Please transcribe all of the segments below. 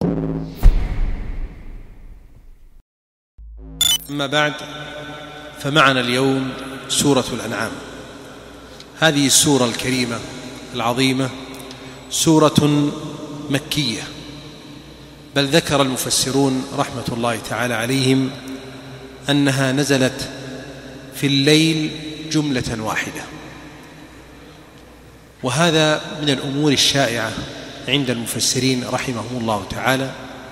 أما بعد، فمعنا اليوم سورة الأنعام. هذه السورة الكريمة العظيمة سورة مكية، بل ذكر المفسرون رحمة الله تعالى عليهم أنها نزلت في الليل جملة واحدة، وهذا من الأمور الشائعة عند المفسرين رحمهم الله تعالى.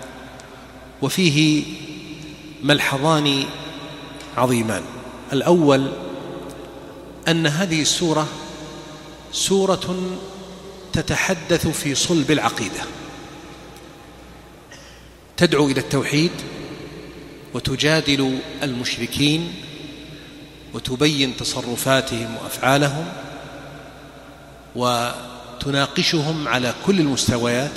وفيه ملحظان عظيمان. الأول أن هذه السورة سورة تتحدث في صلب العقيدة، تدعو إلى التوحيد وتجادل المشركين وتبين تصرفاتهم وأفعالهم وتناقشهم على كل المستويات.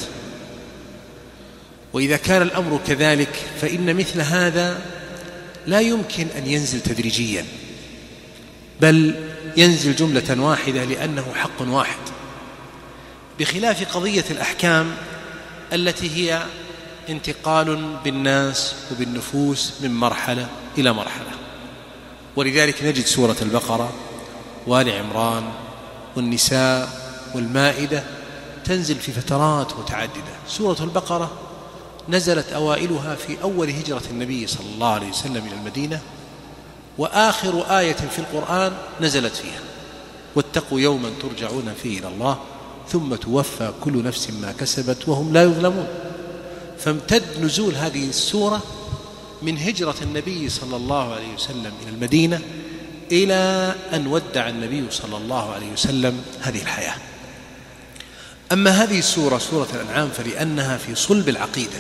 وإذا كان الأمر كذلك فإن مثل هذا لا يمكن أن ينزل تدريجيا، بل ينزل جملة واحدة لأنه حق واحد، بخلاف قضية الأحكام التي هي انتقال بالناس وبالنفوس من مرحلة إلى مرحلة. ولذلك نجد سورة البقرة وآل عمران والنساء والمائدة تنزل في فترات متعددة. سورة البقرة نزلت أوائلها في أول هجرة النبي صلى الله عليه وسلم إلى المدينة، وآخر آية في القرآن نزلت فيها: واتقوا يوما ترجعون فيه إلى الله ثم توفى كل نفس ما كسبت وهم لا يظلمون. فامتد نزول هذه السورة من هجرة النبي صلى الله عليه وسلم إلى المدينة إلى أن ودع النبي صلى الله عليه وسلم هذه الحياة. أما هذه السورة سورة الأنعام فلأنها في صلب العقيدة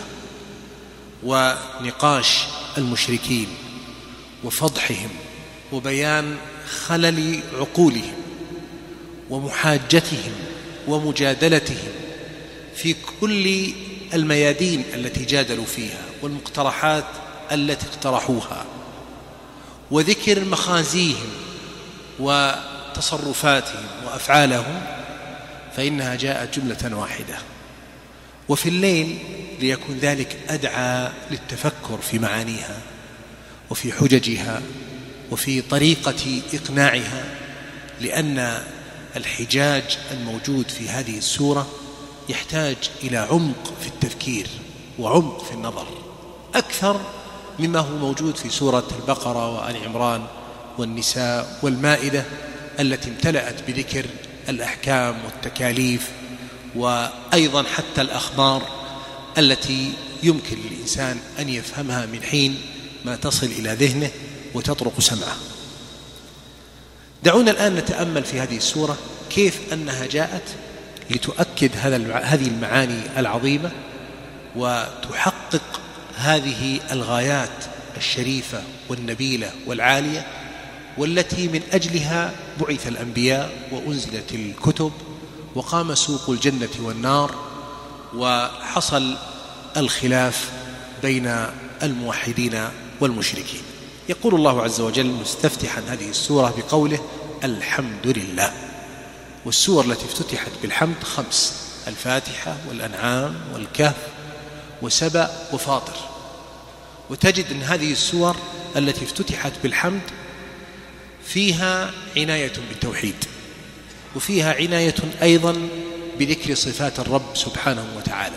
ونقاش المشركين وفضحهم وبيان خلل عقولهم ومحاجتهم ومجادلتهم في كل الميادين التي جادلوا فيها والمقترحات التي اقترحوها، وذكر مخازيهم وتصرفاتهم وأفعالهم، فإنها جاءت جملة واحدة. وفي الليل ليكون ذلك أدعى للتفكر في معانيها وفي حججها وفي طريقة إقناعها، لأن الحجاج الموجود في هذه السورة يحتاج إلى عمق في التفكير وعمق في النظر أكثر مما هو موجود في سورة البقرة وآل عمران والنساء والمائدة التي امتلأت بذكر الأحكام والتكاليف، وأيضا حتى الأخبار التي يمكن للإنسان أن يفهمها من حين ما تصل إلى ذهنه وتطرق سمعه. دعونا الآن نتأمل في هذه السورة كيف أنها جاءت لتؤكد هذه المعاني العظيمة وتحقق هذه الغايات الشريفة والنبيلة والعالية، والتي من أجلها بعث الأنبياء وأنزلت الكتب وقام سوق الجنة والنار وحصل الخلاف بين الموحدين والمشركين. يقول الله عز وجل مستفتحا هذه السورة بقوله: الحمد لله. والسور التي افتتحت بالحمد 5: الفاتحة والأنعام والكهف وسبأ وفاطر. وتجد أن هذه السور التي افتتحت بالحمد فيها عناية بالتوحيد، وفيها عناية أيضا بذكر صفات الرب سبحانه وتعالى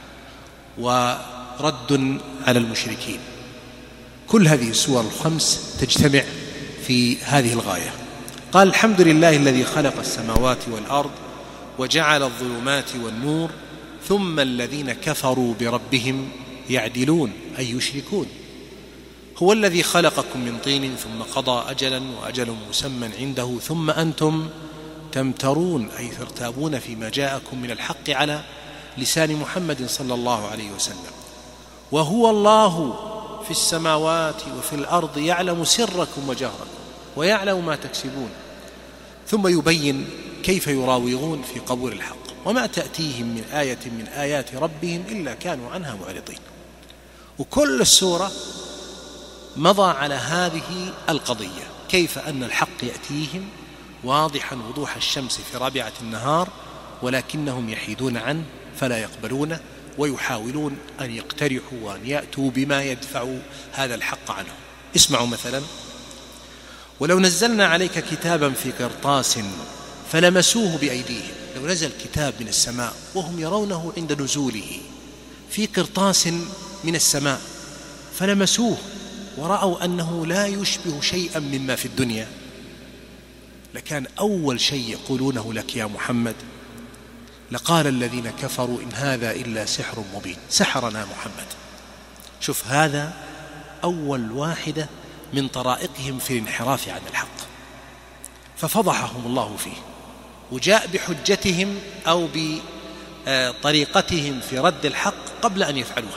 ورد على المشركين. كل هذه السور 5 تجتمع في هذه الغاية. قال: الحمد لله الذي خلق السماوات والأرض وجعل الظلمات والنور ثم الذين كفروا بربهم يعدلون أي يشركون. هو الذي خلقكم من طين ثم قضى أجلا وأجل مسمى عنده ثم أنتم تمترون أي ترتابون فيما جاءكم من الحق على لسان محمد صلى الله عليه وسلم. وهو الله في السماوات وفي الأرض يعلم سركم وجهركم ويعلم ما تكسبون. ثم يبين كيف يراوغون في قبول الحق وما تأتيهم من آية من آيات ربهم إلا كانوا عنها معرضين. وكل السورة مضى على هذه القضية، كيف أن الحق يأتيهم واضحا وضوح الشمس في رابعة النهار ولكنهم يحيدون عنه فلا يقبلونه ويحاولون أن يقترحوا وأن يأتوا بما يدفع هذا الحق عنهم. اسمعوا مثلا: ولو نزلنا عليك كتابا في قرطاس فلمسوه بأيديهم. لو نزل كتاب من السماء وهم يرونه عند نزوله في قرطاس من السماء فلمسوه ورأوا أنه لا يشبه شيئا مما في الدنيا، لكان أول شيء يقولونه لك يا محمد: لقال الذين كفروا إن هذا إلا سحر مبين، سحرنا محمد. شوف، هذا أول واحدة من طرائقهم في الانحراف عن الحق، ففضحهم الله فيه، وجاء بحجتهم أو بطريقتهم في رد الحق قبل أن يفعلوها.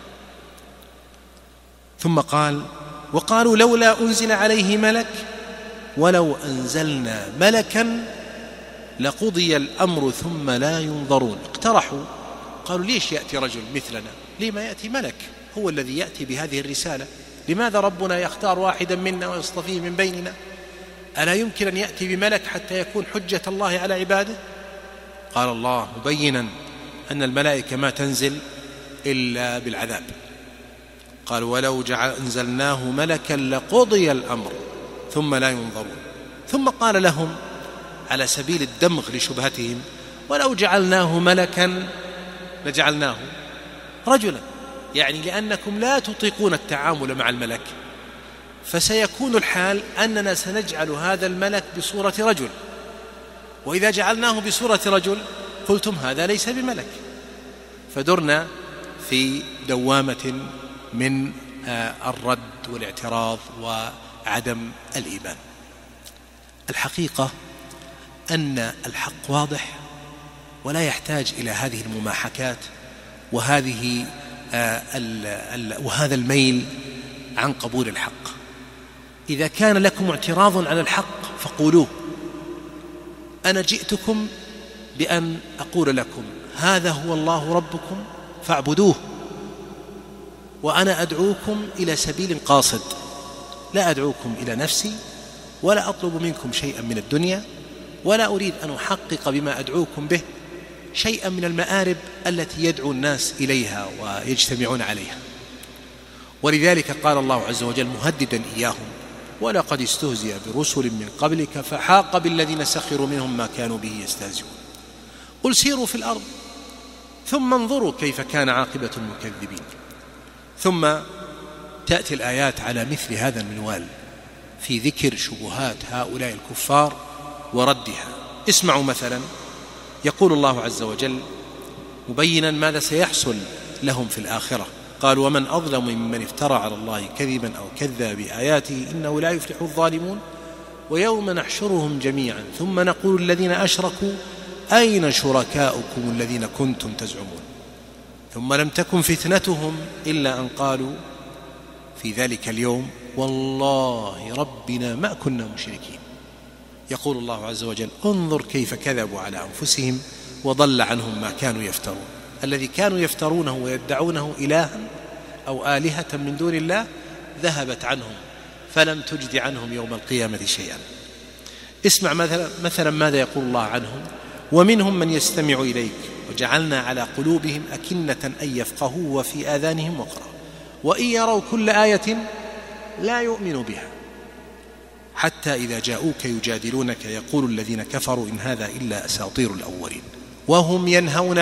ثم قال: وقالوا لولا أنزل عليه ملك ولو أنزلنا ملكا لقضي الأمر ثم لا ينظرون. اقترحوا، قالوا: ليش يأتي رجل مثلنا؟ لما يأتي ملك هو الذي يأتي بهذه الرسالة؟ لماذا ربنا يختار واحدا منا ويصطفيه من بيننا؟ ألا يمكن أن يأتي بملك حتى يكون حجة الله على عباده؟ قال الله مبينا أن الملائكة ما تنزل إلا بالعذاب. قال: ولو أنزلناه ملكا لقضي الأمر ثم لا ينظرون. ثم قال لهم على سبيل الدمغ لشبهتهم: ولو جعلناه ملكا لجعلناه رجلا، يعني لأنكم لا تطيقون التعامل مع الملك، فسيكون الحال أننا سنجعل هذا الملك بصورة رجل، وإذا جعلناه بصورة رجل قلتم هذا ليس بملك، فدرنا في دوامة من الرد والاعتراض وعدم الإيمان. الحقيقة أن الحق واضح ولا يحتاج إلى هذه المماحكات وهذا الميل عن قبول الحق. إذا كان لكم اعتراض على الحق فقولوه. أنا جئتكم بأن أقول لكم هذا هو الله ربكم فاعبدوه، وأنا أدعوكم إلى سبيل قاصد، لا أدعوكم إلى نفسي ولا أطلب منكم شيئا من الدنيا، ولا أريد أن أحقق بما أدعوكم به شيئا من المآرب التي يدعو الناس إليها ويجتمعون عليها. ولذلك قال الله عز وجل مهددا إياهم: ولقد استهزئ برسل من قبلك فحاق بالذين سخروا منهم ما كانوا به يستهزئون. قل سيروا في الأرض ثم انظروا كيف كان عاقبة المكذبين. ثم تأتي الآيات على مثل هذا المنوال في ذكر شبهات هؤلاء الكفار وردها. اسمعوا مثلا: يقول الله عز وجل مبينا ماذا سيحصل لهم في الآخرة: قال: ومن أظلم ممن افترى على الله كذبا أو كذب بآياته إنه لا يفلح الظالمون ويوم نحشرهم جميعا ثم نقول الذين أشركوا أين شركاؤكم الذين كنتم تزعمون ثم لم تكن فتنتهم إلا أن قالوا في ذلك اليوم والله ربنا ما كنا مشركين. يقول الله عز وجل: انظر كيف كذبوا على أنفسهم وضل عنهم ما كانوا يفترون. الذي كانوا يفترونه ويدعونه إلها أو آلهة من دون الله ذهبت عنهم فلم تجد عنهم يوم القيامة شيئا. اسمع مثلا ماذا يقول الله عنهم: ومنهم من يستمع إليك وجعلنا على قلوبهم أكنة أن يفقهوا وفي آذانهم وقرا وإن يروا كل آية لا يؤمنوا بها حتى إذا جاءوك يجادلونك يقول الذين كفروا إن هذا إلا أساطير الأولين وهم ينهون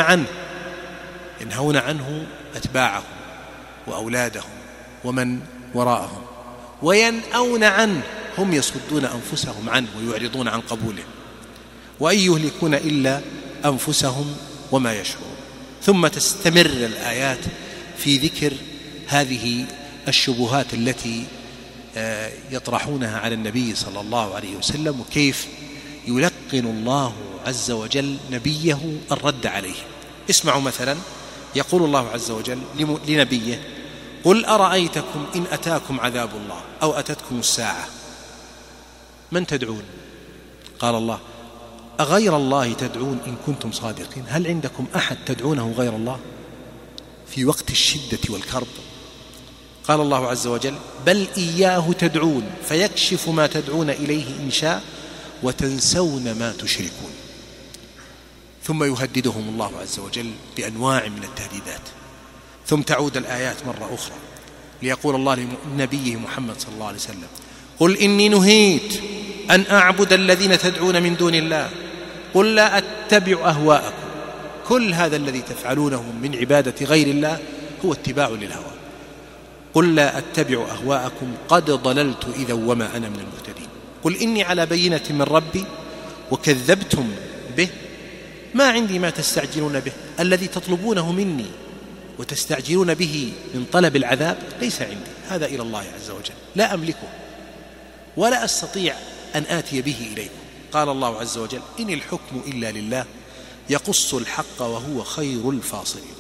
عنه أتباعهم وأولادهم ومن وراءهم وينأون عنه، هم يصدون أنفسهم عنه ويعرضون عن قبوله، وإن يهلكون إلا أنفسهم وما يشعرون. ثم تستمر الآيات في ذكر هذه الشبهات التي يطرحونها على النبي صلى الله عليه وسلم وكيف يلقن الله عز وجل نبيه الرد عليه. اسمعوا مثلا: يقول الله عز وجل لنبيه: قل أرأيتكم إن أتاكم عذاب الله أو أتتكم الساعة من تدعون؟ قال الله: أغير الله تدعون إن كنتم صادقين؟ هل عندكم أحد تدعونه غير الله في وقت الشدة والكرب؟ قال الله عز وجل: بل إياه تدعون فيكشف ما تدعون إليه إن شاء وتنسون ما تشركون. ثم يهددهم الله عز وجل بأنواع من التهديدات، ثم تعود الآيات مرة أخرى ليقول الله لنبيه محمد صلى الله عليه وسلم: قل إني نهيت أن أعبد الذين تدعون من دون الله قل لا أتبع أهواءكم. كل هذا الذي تفعلونه من عبادة غير الله هو اتباع للهوى. قل لا أتبع أهواءكم قد ضللت إذا وما أنا من المهتدين. قل إني على بينة من ربي وكذبتم به ما عندي ما تستعجلون به. الذي تطلبونه مني وتستعجلون به من طلب العذاب ليس عندي، هذا إلى الله عز وجل، لا أملكه ولا أستطيع أن آتي به إليكم. قال الله عز وجل: إن الحكم إلا لله يقص الحق وهو خير الفاصلين.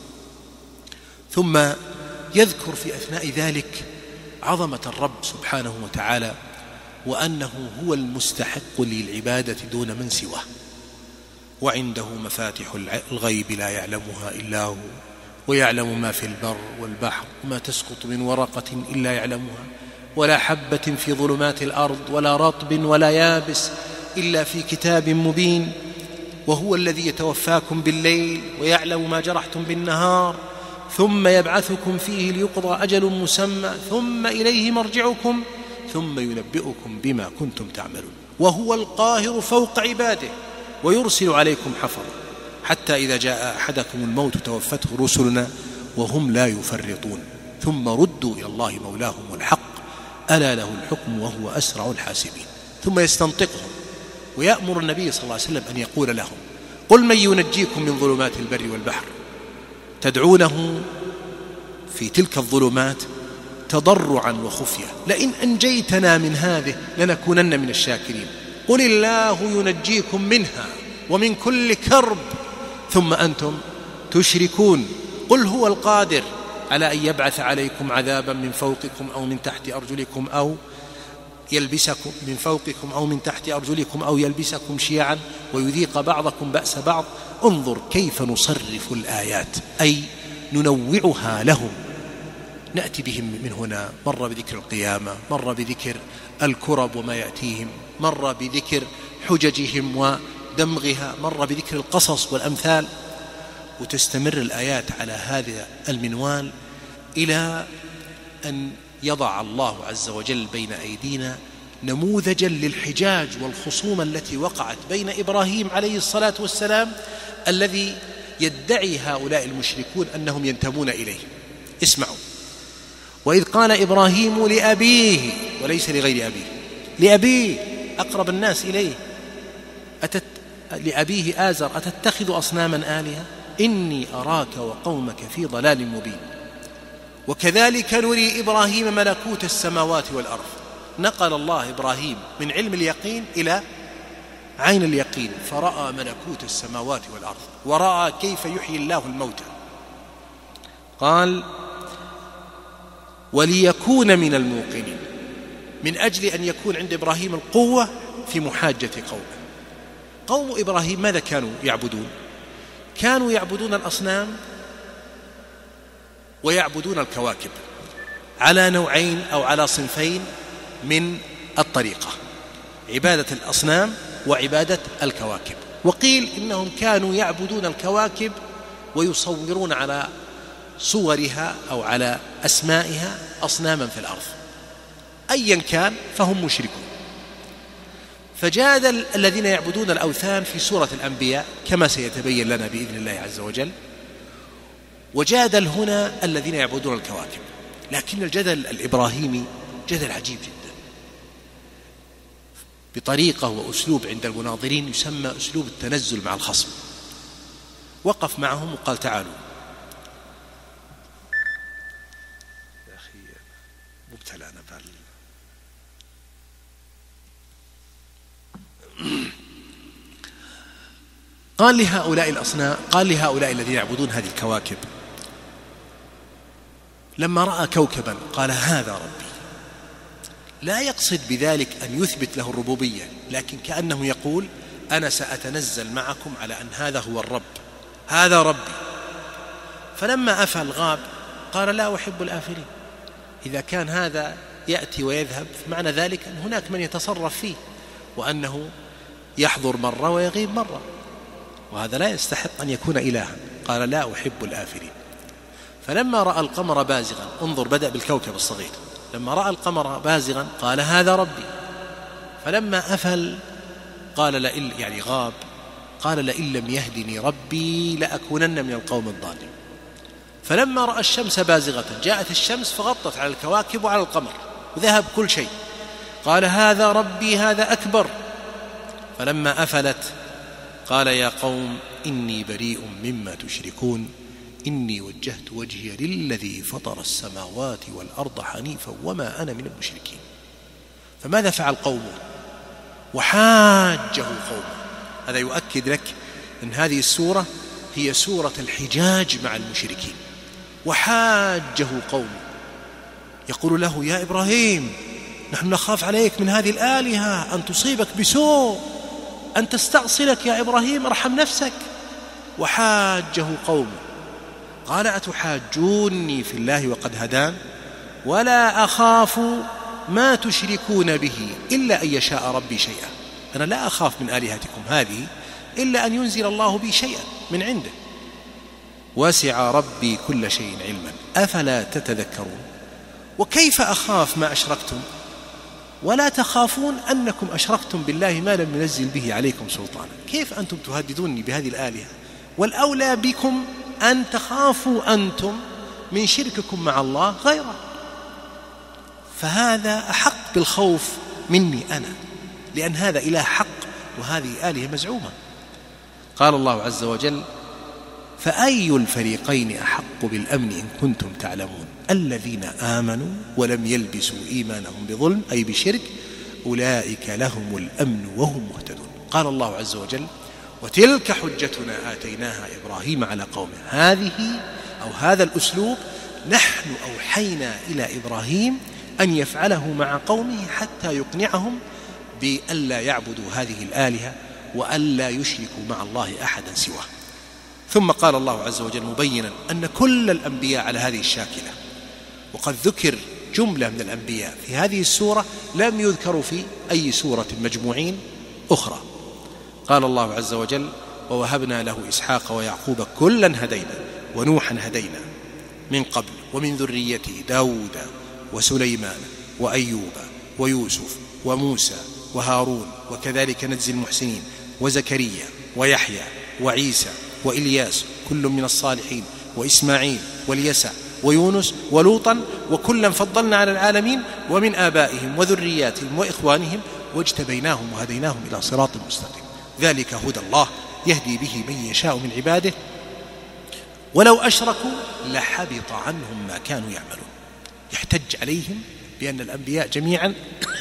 ثم يذكر في أثناء ذلك عظمة الرب سبحانه وتعالى، وأنه هو المستحق للعبادة دون من سواه، وعنده مفاتح الغيب لا يعلمها إلا هو، ويعلم ما في البر والبحر، وما تسقط من ورقة إلا يعلمها، ولا حبة في ظلمات الأرض ولا رطب ولا يابس إلا في كتاب مبين. وهو الذي يتوفاكم بالليل ويعلم ما جرحتم بالنهار ثم يبعثكم فيه ليقضى أجل مسمى ثم إليه مرجعكم ثم ينبئكم بما كنتم تعملون. وهو القاهر فوق عباده ويرسل عليكم حفظا حتى إذا جاء أحدكم الموت توفته رسلنا وهم لا يفرطون ثم ردوا إلى الله مولاهم الحق ألا له الحكم وهو أسرع الحاسبين. ثم يستنطقهم ويأمر النبي صلى الله عليه وسلم أن يقول لهم: قل من ينجيكم من ظلمات البر والبحر. تدعونه في تلك الظلمات تضرعا وخفية: لئن أنجيتنا من هذه لنكونن من الشاكرين. قل الله ينجيكم منها ومن كل كرب ثم أنتم تشركون. قل هو القادر على أن يبعث عليكم عذابا من فوقكم أو من تحت أرجلكم أو يلبسكم من فوقكم أو من تحت أرجلكم أو يلبسكم شيعا ويذيق بعضكم بأس بعض. انظر كيف نصرف الآيات، أي ننوعها لهم، نأتي بهم من هنا مرة بذكر القيامة، مرة بذكر الكرب وما يأتيهم، مرة بذكر حججهم ودمغها، مرة بذكر القصص والأمثال، وتستمر الآيات على هذا المنوال إلى أن يضع الله عز وجل بين أيدينا نموذجا للحجاج والخصوم التي وقعت بين إبراهيم عليه الصلاة والسلام الذي يدعي هؤلاء المشركون أنهم ينتمون إليه. اسمعوا: وإذ قال إبراهيم لأبيه، وليس لغير أبيه، لأبيه أقرب الناس إليه، لأبيه آزر: أتتخذ أصناما آلهة إني أراك وقومك في ضلال مبين. وكذلك نري إبراهيم ملكوت السماوات والأرض. نقل الله إبراهيم من علم اليقين إلى عين اليقين، فرأى ملكوت السماوات والأرض ورأى كيف يحيي الله الموتى. قال: وليكون من الموقنين، من أجل أن يكون عند إبراهيم القوة في محاجة قومه. قوم إبراهيم ماذا كانوا يعبدون؟ كانوا يعبدون الأصنام ويعبدون الكواكب على نوعين أو على صنفين من الطريقة: عبادة الأصنام وعبادة الكواكب. وقيل إنهم كانوا يعبدون الكواكب ويصورون على صورها أو على أسمائها أصناما في الأرض. أيا كان فهم مشركون. فجادل الذين يعبدون الأوثان في سورة الأنبياء كما سيتبين لنا بإذن الله عز وجل، وجادل هنا الذين يعبدون الكواكب. لكن الجدل الإبراهيمي جدل عجيب جدا، بطريقة وأسلوب عند المناظرين يسمى أسلوب التنزل مع الخصم. وقف معهم وقال: تعالوا يا أخي مبتلى نبال. قال لهؤلاء الأصنام، قال لهؤلاء الذين يعبدون هذه الكواكب لما رأى كوكبا قال: هذا ربي. لا يقصد بذلك أن يثبت له الربوبية، لكن كأنه يقول: أنا سأتنزل معكم على أن هذا هو الرب، هذا ربي. فلما أفل غاب قال: لا أحب الآفلين. إذا كان هذا يأتي ويذهب فمعنى ذلك أن هناك من يتصرف فيه، وأنه يحضر مرة ويغيب مرة. وهذا لا يستحق أن يكون إلها. قال لا أحب الآفلين. فلما رأى القمر بازغا، انظر بدأ بالكوكب الصغير، لما رأى القمر بازغا قال هذا ربي. فلما أفل قال لئن، يعني غاب، قال لئن لم يهدني ربي لأكونن من القوم الضالين. فلما رأى الشمس بازغة، جاءت الشمس فغطت على الكواكب وعلى القمر وذهب كل شيء، قال هذا ربي هذا أكبر. فلما أفلت قال يا قوم إني بريء مما تشركون إني وجهت وجهي للذي فطر السماوات والأرض حنيفا وما أنا من المشركين. فماذا فعل قومه؟ وحاجه قومه. هذا يؤكد لك أن هذه السورة هي سورة الحجاج مع المشركين. وحاجه قومه يقول له يا إبراهيم نحن نخاف عليك من هذه الآلهة أن تصيبك بسوء، أن تستأصلك يا إبراهيم، ارحم نفسك. وحاجه قومه قال أتحاجوني في الله وقد هدان ولا أخاف ما تشركون به إلا أن يشاء ربي شيئا. أنا لا أخاف من آلهتكم هذه إلا أن ينزل الله بي شيئا من عنده. وسع ربي كل شيء علما أفلا تتذكرون. وكيف أخاف ما أشركتم ولا تخافون أنكم أشركتم بالله ما لم ينزل به عليكم سلطانا؟ كيف أنتم تهددوني بهذه الآلهة؟ والأولى بكم أن تخافوا أنتم من شرككم مع الله غيره، فهذا أحق بالخوف مني أنا، لأن هذا إله حق وهذه آلهة مزعومة. قال الله عز وجل فأي الفريقين أحق بالأمن إن كنتم تعلمون الذين آمنوا ولم يلبسوا إيمانهم بظلم أي بشرك أولئك لهم الأمن وهم مهتدون. قال الله عز وجل وتلك حجتنا آتيناها إبراهيم على قومه. هذه أو هذا الأسلوب نحن أوحينا إلى إبراهيم أن يفعله مع قومه حتى يقنعهم بألا يعبدوا هذه الآلهة وألا يشركوا مع الله أحدا سواه. ثم قال الله عز وجل مبينا أن كل الأنبياء على هذه الشاكلة، وقد ذكر جملة من الأنبياء في هذه السورة لم يذكروا في أي سورة مجموعين أخرى. قال الله عز وجل ووهبنا له إسحاق ويعقوب كلا هدينا ونوحا هدينا من قبل ومن ذريته داود وسليمان وأيوب ويوسف وموسى وهارون وكذلك نجزي المحسنين وزكريا ويحيى وعيسى وإلياس كل من الصالحين وإسماعيل واليسع ويونس ولوطا وكلا فضلنا على العالمين ومن آبائهم وذرياتهم وإخوانهم واجتبيناهم وهديناهم إلى صراط مستقيم. ذلك هدى الله يهدي به من يشاء من عباده ولو أشركوا لحبط عنهم ما كانوا يعملون. يحتج عليهم بأن الأنبياء جميعا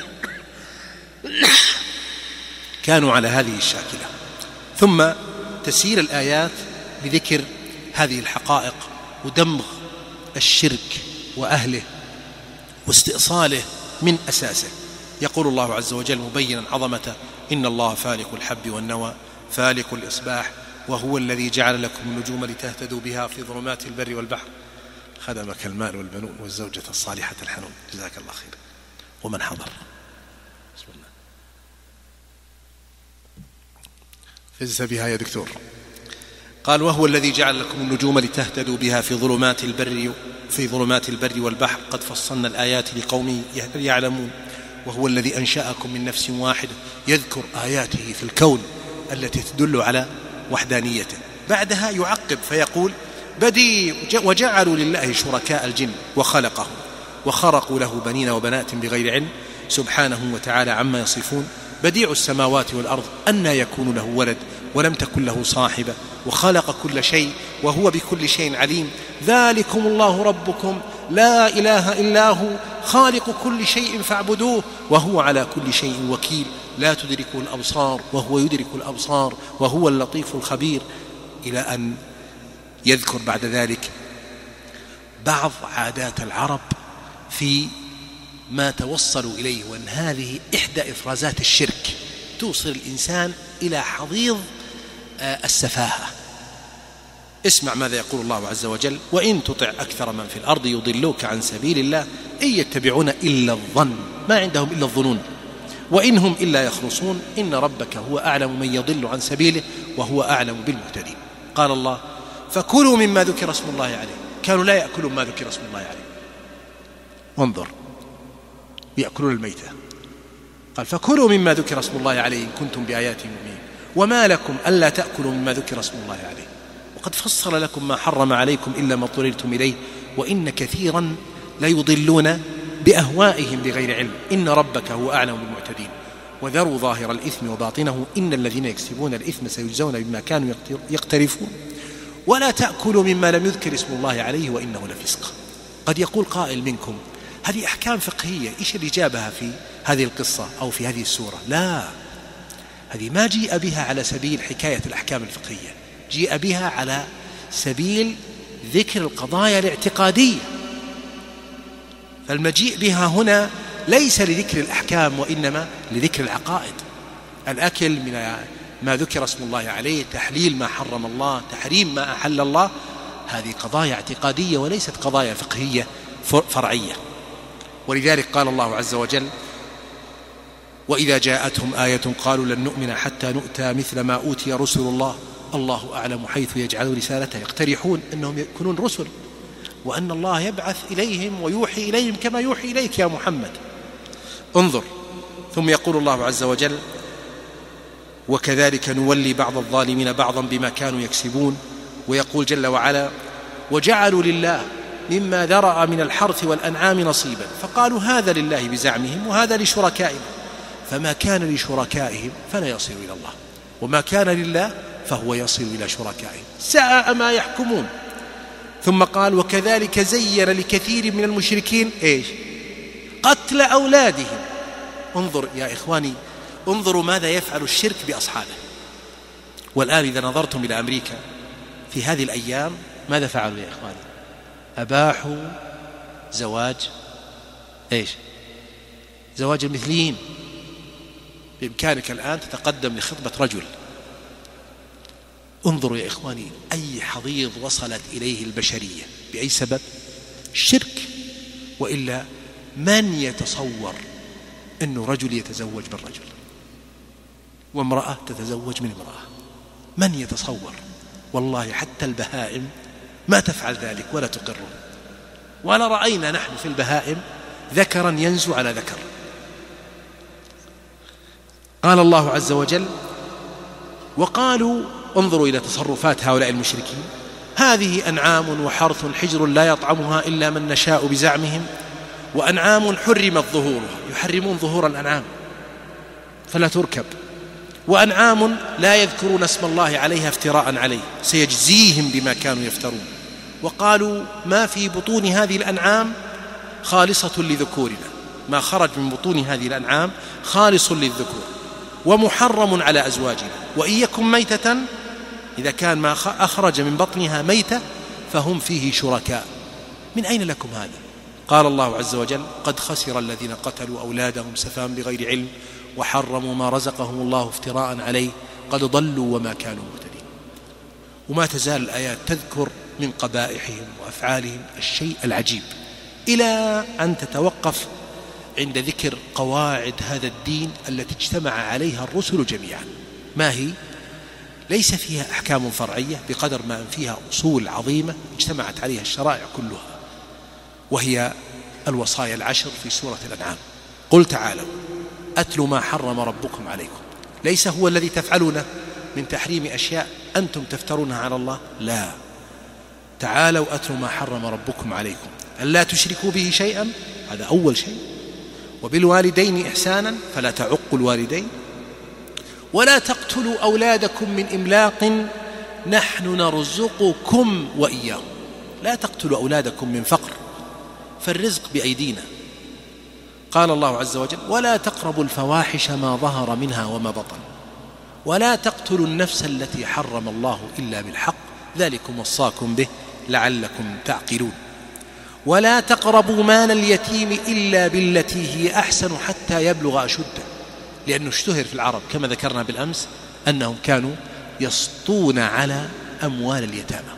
كانوا على هذه الشاكلة. ثم تسير الآيات بذكر هذه الحقائق ودمغ الشرك وأهله واستئصاله من أساسه. يقول الله عز وجل مبينا عظمته إن الله فالق الحب والنوى فالق الإصباح وهو الذي جعل لكم النجوم لتهتدوا بها في ظلمات البر والبحر خدمك المال والبنون والزوجة الصالحة الحنون. جزاك الله خير. ومن حضر بسم الله فزت بها يا دكتور. قال وهو الذي جعل لكم النجوم لتهتدوا بها في ظلمات البر والبحر قد فصلنا الآيات لقوم يعلمون. وهو الذي أنشأكم من نفس واحدة يذكر آياته في الكون التي تدل على وحدانيته. بعدها يعقب فيقول بديع وجعلوا لله شركاء الجن وخلقهم وخرقوا له بنين وبنات بغير علم سبحانه وتعالى عما يصفون. بديع السماوات والأرض أنى يكون له ولد ولم تكن له صاحبة وخلق كل شيء وهو بكل شيء عليم. ذلكم الله ربكم لا إله إلا هو خالق كل شيء فاعبدوه وهو على كل شيء وكيل لا تدركه الأبصار وهو يدرك الأبصار وهو اللطيف الخبير، إلى أن يذكر بعد ذلك بعض عادات العرب في ما توصلوا إليه، وأن هذه إحدى إفرازات الشرك توصل الإنسان إلى حضيض السفاهة. اسمع ماذا يقول الله عز وجل وإن تطع أكثر من في الأرض يضلوك عن سبيل الله إن يتبعون إلا الظن ما عندهم إلا الظنون وإن هم إلا يخرصون إن ربك هو أعلم من يضل عن سبيله وهو أعلم بالمهتدين. قال الله فكلوا مما ذكر اسم الله عليه. كانوا لا يأكلون ما ذكر اسم الله عليه، وانظر يأكلون الميتة. قال فكلوا مما ذكر اسم الله عليه إن كنتم بآياته مؤمنين وما لكم ألا تأكلوا مما ذكر اسم الله عليه وقد فصل لكم ما حرم عليكم إلا ما اضطررتم إليه وإن كثيرا ليضلون بأهوائهم بغير علم إن ربك هو أعلم بالمعتدين وذروا ظاهر الإثم وباطنه إن الذين يكسبون الإثم سيجزون بما كانوا يقترفون ولا تأكلوا مما لم يذكر اسم الله عليه وإنه لفسق. قد يقول قائل منكم هذه أحكام فقهية، إيش اللي جابها في هذه القصة أو في هذه السورة؟ لا، هذه ما جيء بها على سبيل حكاية الأحكام الفقهية، جيء بها على سبيل ذكر القضايا الاعتقادية. فالمجيء بها هنا ليس لذكر الأحكام وإنما لذكر العقائد. الأكل من ما ذكر اسم الله عليه، تحليل ما حرم الله، تحريم ما أحل الله، هذه قضايا اعتقادية وليست قضايا فقهية فرعية. ولذلك قال الله عز وجل وإذا جاءتهم آية قالوا لن نؤمن حتى نؤتى مثل ما أوتي رسل الله الله أعلم حيث يجعل رسالته. يقترحون أنهم يكونون رسل وأن الله يبعث إليهم ويوحي إليهم كما يوحي إليك يا محمد. انظر ثم يقول الله عز وجل وكذلك نولي بعض الظالمين بعضا بما كانوا يكسبون. ويقول جل وعلا وجعلوا لله مما ذرأ من الحرث والأنعام نصيبا فقالوا هذا لله بزعمهم وهذا لشركائهم فما كان لشركائهم فلا يصل إلى الله وما كان لله فهو يصل إلى شركائهم ساء ما يحكمون. ثم قال وكذلك زين لكثير من المشركين إيش؟ قتل أولادهم. انظر يا إخواني، انظروا ماذا يفعل الشرك بأصحابه. والآن إذا نظرتم إلى أمريكا في هذه الأيام ماذا فعلوا يا إخواني؟ أباحوا زواج إيش؟ زواج المثليين. بإمكانك الآن تتقدم لخطبة رجل. انظروا يا إخواني أي حضيض وصلت إليه البشرية بأي سبب؟ الشرك. وإلا من يتصور أنه رجل يتزوج بالرجل وامرأة تتزوج من امرأة؟ من يتصور؟ والله حتى البهائم ما تفعل ذلك ولا تقرون. ولا رأينا نحن في البهائم ذكرا ينزو على ذكر. قال الله عز وجل وقالوا انظروا إلى تصرفات هؤلاء المشركين هذه أنعام وحرث حجر لا يطعمها إلا من نشاء بزعمهم وأنعام حرمت ظهورها. يحرمون ظهور الأنعام فلا تركب، وأنعام لا يذكرون اسم الله عليها افتراء عليه سيجزيهم بما كانوا يفترون. وقالوا ما في بطون هذه الأنعام خالصة لذكورنا، ما خرج من بطون هذه الأنعام خالص للذكور ومحرم على أزواجنا وإن يكن ميتة إذا كان ما أخرج من بطنها ميتة فهم فيه شركاء. من أين لكم هذا؟ قال الله عز وجل قد خسر الذين قتلوا أولادهم سفها بغير علم وحرموا ما رزقهم الله افتراء عليه قد ضلوا وما كانوا مهتدين. وما تزال الآيات تذكر من قبائحهم وأفعالهم الشيء العجيب إلى أن تتوقف عند ذكر قواعد هذا الدين التي اجتمع عليها الرسل جميعا. ما هي؟ ليس فيها أحكام فرعية بقدر ما أن فيها أصول عظيمة اجتمعت عليها الشرائع كلها، وهي الوصايا العشر في سورة الأنعام. قل تعالوا أتل ما حرم ربكم عليكم. ليس هو الذي تفعلونه من تحريم أشياء أنتم تفترونها على الله، لا، تعالوا أتل ما حرم ربكم عليكم ألا تشركوا به شيئا، هذا أول شيء، وبالوالدين إحسانا فلا تعقوا الوالدين، ولا تقتلوا أولادكم من إملاق نحن نرزقكم وإياهم. لا تقتلوا أولادكم من فقر، فالرزق بأيدينا. قال الله عز وجل ولا تقربوا الفواحش ما ظهر منها وما بطن ولا تقتلوا النفس التي حرم الله إلا بالحق ذلكم وصاكم به لعلكم تعقلون. ولا تقربوا مال اليتيم إلا بالتي هي أحسن حتى يبلغ أشده، لأنه اشتهر في العرب كما ذكرنا بالأمس أنهم كانوا يسطون على أموال اليتامى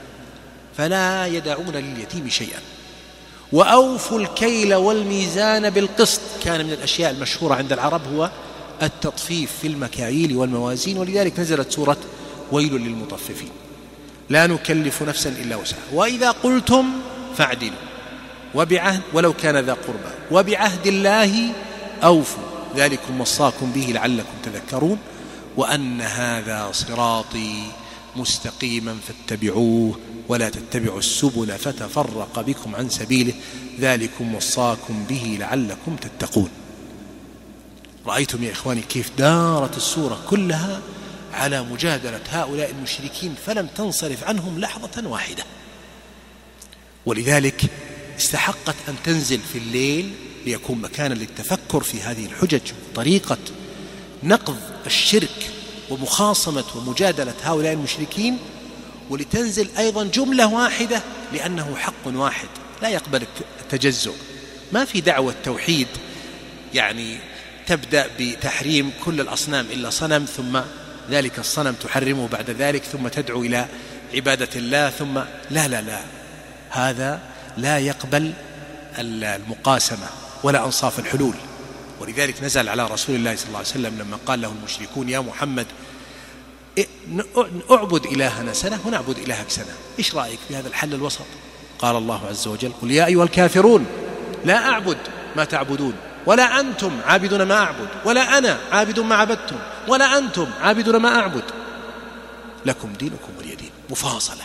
فلا يدعون لليتيم شيئا. وأوفوا الكيل والميزان بالقسط، كان من الأشياء المشهورة عند العرب هو التطفيف في المكاييل والموازين، ولذلك نزلت سورة ويل للمطففين. لا نكلف نفسا إلا وسعها، وإذا قلتم فاعدلوا وبعهد ولو كان ذا قربى وبعهد الله أوفوا ذلكم وصاكم به لعلكم تذكرون وأن هذا صراطي مستقيما فاتبعوه ولا تتبعوا السبل فتفرق بكم عن سبيله ذلكم وصاكم به لعلكم تتقون. رأيتم يا إخواني كيف دارت السورة كلها على مجادلة هؤلاء المشركين فلم تنصرف عنهم لحظة واحدة، ولذلك استحقت أن تنزل في الليل ليكون مكانا للتفكر في هذه الحجج وطريقة نقض الشرك ومخاصمة ومجادلة هؤلاء المشركين، ولتنزل أيضا جملة واحدة لأنه حق واحد لا يقبل التجزؤ. ما في دعوة توحيد يعني تبدأ بتحريم كل الأصنام إلا صنم ثم ذلك الصنم تحرمه بعد ذلك ثم تدعو إلى عبادة الله ثم لا هذا لا يقبل المقاسمة ولا أنصاف الحلول. ولذلك نزل على رسول الله صلى الله عليه وسلم لما قال له المشركون يا محمد اعبد إلهنا سنة ونعبد إلهك سنة، إيش رأيك في هذا الحل الوسط؟ قال الله عز وجل قل يا أيها الكافرون لا أعبد ما تعبدون ولا أنتم عابدون ما أعبد ولا أنا عابد ما عبدتم ولا أنتم عابدون ما أعبد لكم دينكم ولي دين، مفاصلة.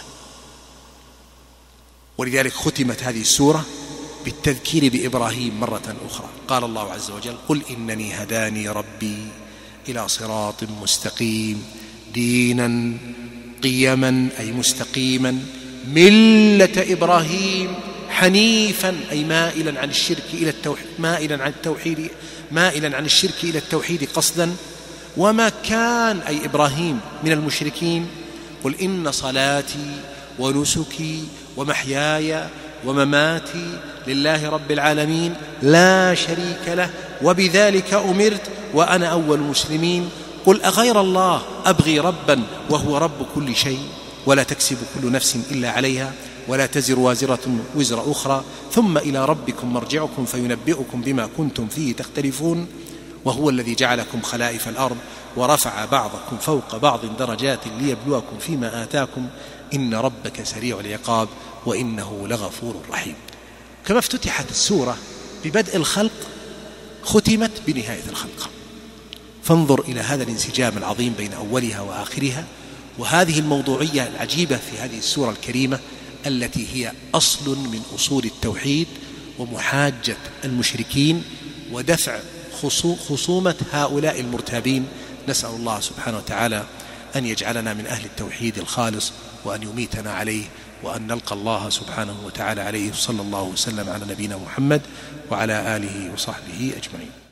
ولذلك ختمت هذه السورة بالتذكير بإبراهيم مرة أخرى. قال الله عز وجل قل إنني هداني ربي إلى صراط مستقيم دينا قيما أي مستقيما ملة إبراهيم حنيفا أي مائلا عن الشرك إلى التوحيد مائلا عن الشرك إلى التوحيد قصدا وما كان أي إبراهيم من المشركين. قل إن صلاتي ونسكي ومحياي ومماتي لله رب العالمين لا شريك له وبذلك أمرت وأنا أول المسلمين. قل أغير الله أبغي ربا وهو رب كل شيء ولا تكسب كل نفس إلا عليها ولا تزر وازرة وزر أخرى ثم إلى ربكم مرجعكم فينبئكم بما كنتم فيه تختلفون وهو الذي جعلكم خلائف الأرض ورفع بعضكم فوق بعض درجات ليبلوكم فيما آتاكم إن ربك سريع العقاب وإنه لغفور رحيم. كما افتتحت السورة ببدء الخلق ختمت بنهاية الخلق، فانظر إلى هذا الانسجام العظيم بين أولها وآخرها وهذه الموضوعية العجيبة في هذه السورة الكريمة التي هي أصل من أصول التوحيد ومحاجة المشركين ودفع خصومة هؤلاء المرتابين. نسأل الله سبحانه وتعالى أن يجعلنا من أهل التوحيد الخالص وأن يميتنا عليه وأن نلقى الله سبحانه وتعالى عليه. صلى الله وسلم على نبينا محمد وعلى آله وصحبه أجمعين.